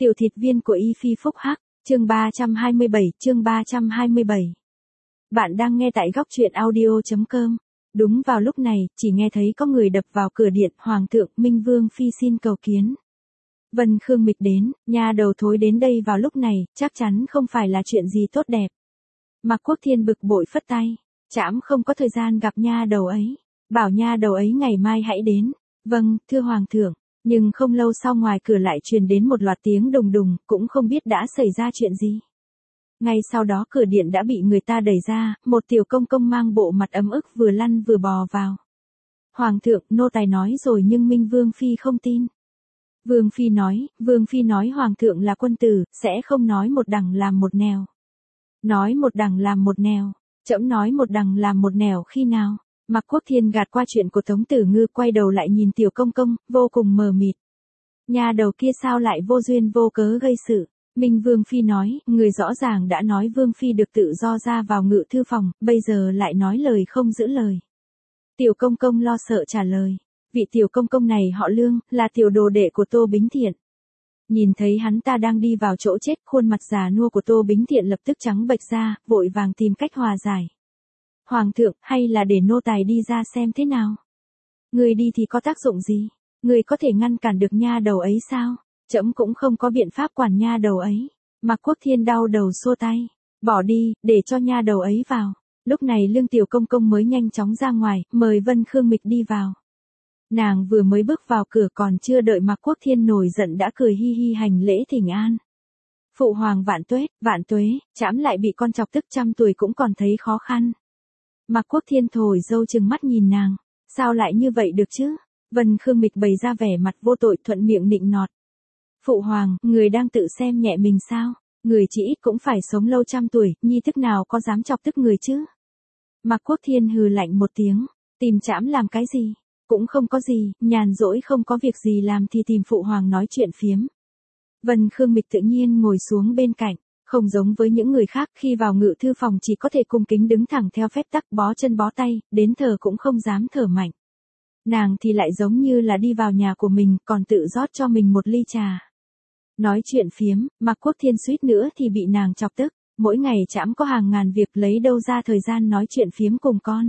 Tiểu thịt viên của Y Phi Phúc Hắc, chương 327. Bạn đang nghe tại góc truyện audio.com. Đúng vào lúc này, chỉ nghe thấy có người đập vào cửa điện, Hoàng thượng Minh Vương Phi xin cầu kiến. Vân Khương Mịch đến, nha đầu thối đến đây vào lúc này, chắc chắn không phải là chuyện gì tốt đẹp. Mạc Quốc Thiên bực bội phất tay, trẫm không có thời gian gặp nha đầu ấy, bảo nha đầu ấy ngày mai hãy đến. Vâng, thưa Hoàng thượng. Nhưng không lâu sau ngoài cửa lại truyền đến một loạt tiếng đùng đùng, cũng không biết đã xảy ra chuyện gì. Ngay sau đó cửa điện đã bị người ta đẩy ra, một tiểu công công mang bộ mặt ấm ức vừa lăn vừa bò vào. Hoàng thượng, nô tài nói rồi nhưng Minh Vương Phi không tin. Vương Phi nói Hoàng thượng là quân tử, sẽ không nói một đằng làm một nẻo. Nói một đằng làm một nẻo, trẫm nói một đằng làm một nẻo khi nào? Mạc Quốc Thiên gạt qua chuyện của Tống Tử Ngư, quay đầu lại nhìn tiểu công công, vô cùng mờ mịt. Nhà đầu kia sao lại vô duyên vô cớ gây sự? Minh Vương Phi nói, người rõ ràng đã nói Vương Phi được tự do ra vào ngự thư phòng, bây giờ lại nói lời không giữ lời. Tiểu công công lo sợ trả lời, vị tiểu công công này họ Lương, là tiểu đồ đệ của Tô Bính Thiện. Nhìn thấy hắn ta đang đi vào chỗ chết, khuôn mặt già nua của Tô Bính Thiện lập tức trắng bệch ra, vội vàng tìm cách hòa giải. Hoàng thượng, hay là để nô tài đi ra xem thế nào? Người đi thì có tác dụng gì? Người có thể ngăn cản được nha đầu ấy sao? Trẫm cũng không có biện pháp quản nha đầu ấy. Mạc Quốc Thiên đau đầu xua tay. Bỏ đi, để cho nha đầu ấy vào. Lúc này Lương tiểu công công mới nhanh chóng ra ngoài, mời Vân Khương Mịch đi vào. Nàng vừa mới bước vào cửa còn chưa đợi Mạc Quốc Thiên nổi giận đã cười hi hi hành lễ thỉnh an. Phụ hoàng vạn tuế, trẫm lại bị con chọc tức 100 tuổi cũng còn thấy khó khăn. Mạc Quốc Thiên thổi dâu trừng mắt nhìn nàng, sao lại như vậy được chứ? Vân Khương Mịch bày ra vẻ mặt vô tội thuận miệng nịnh nọt. Phụ hoàng, người đang tự xem nhẹ mình sao? Người chỉ ít cũng phải sống lâu 100 tuổi, nhi thức nào có dám chọc tức người chứ? Mạc Quốc Thiên hừ lạnh một tiếng, tìm trẫm làm cái gì? Cũng không có gì, nhàn rỗi không có việc gì làm thì tìm phụ hoàng nói chuyện phiếm. Vân Khương Mịch tự nhiên ngồi xuống bên cạnh. Không giống với những người khác, khi vào ngự thư phòng chỉ có thể cung kính đứng thẳng theo phép tắc, bó chân bó tay, đến thở cũng không dám thở mạnh. Nàng thì lại giống như là đi vào nhà của mình, còn tự rót cho mình một ly trà. Nói chuyện phiếm, Mạc Quốc Thiên suýt nữa thì bị nàng chọc tức, mỗi ngày trẫm có hàng ngàn việc lấy đâu ra thời gian nói chuyện phiếm cùng con.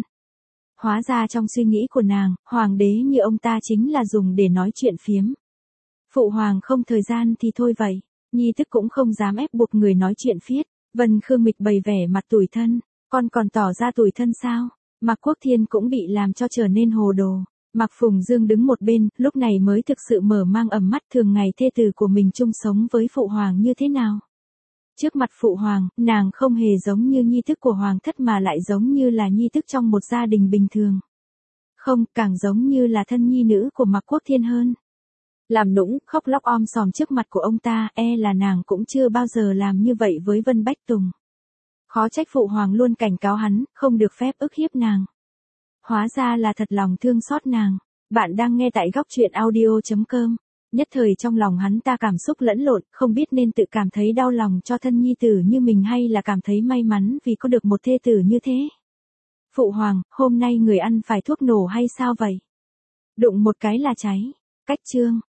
Hóa ra trong suy nghĩ của nàng, hoàng đế như ông ta chính là dùng để nói chuyện phiếm. Phụ hoàng không thời gian thì thôi vậy. Nhi tức cũng không dám ép buộc người nói chuyện phiết. Vân Khương Mịch bày vẻ mặt tủi thân. Con còn tỏ ra tủi thân sao? Mạc Quốc Thiên cũng bị làm cho trở nên hồ đồ. Mạc Phùng Dương đứng một bên, lúc này mới thực sự mở mang ẩm mắt thường ngày thê tử của mình chung sống với phụ hoàng như thế nào. Trước mặt phụ hoàng, nàng không hề giống như nhi tức của hoàng thất mà lại giống như là nhi tức trong một gia đình bình thường. Không, càng giống như là thân nhi nữ của Mạc Quốc Thiên hơn. Làm nũng, khóc lóc om sòm trước mặt của ông ta, là nàng cũng chưa bao giờ làm như vậy với Vân Bách Tùng. Khó trách phụ hoàng luôn cảnh cáo hắn, không được phép ức hiếp nàng. Hóa ra là thật lòng thương xót nàng. Bạn đang nghe tại góc truyện audio.com. Nhất thời trong lòng hắn ta cảm xúc lẫn lộn, không biết nên tự cảm thấy đau lòng cho thân nhi tử như mình hay là cảm thấy may mắn vì có được một thê tử như thế. Phụ hoàng, hôm nay người ăn phải thuốc nổ hay sao vậy? Đụng một cái là cháy. Cách chương.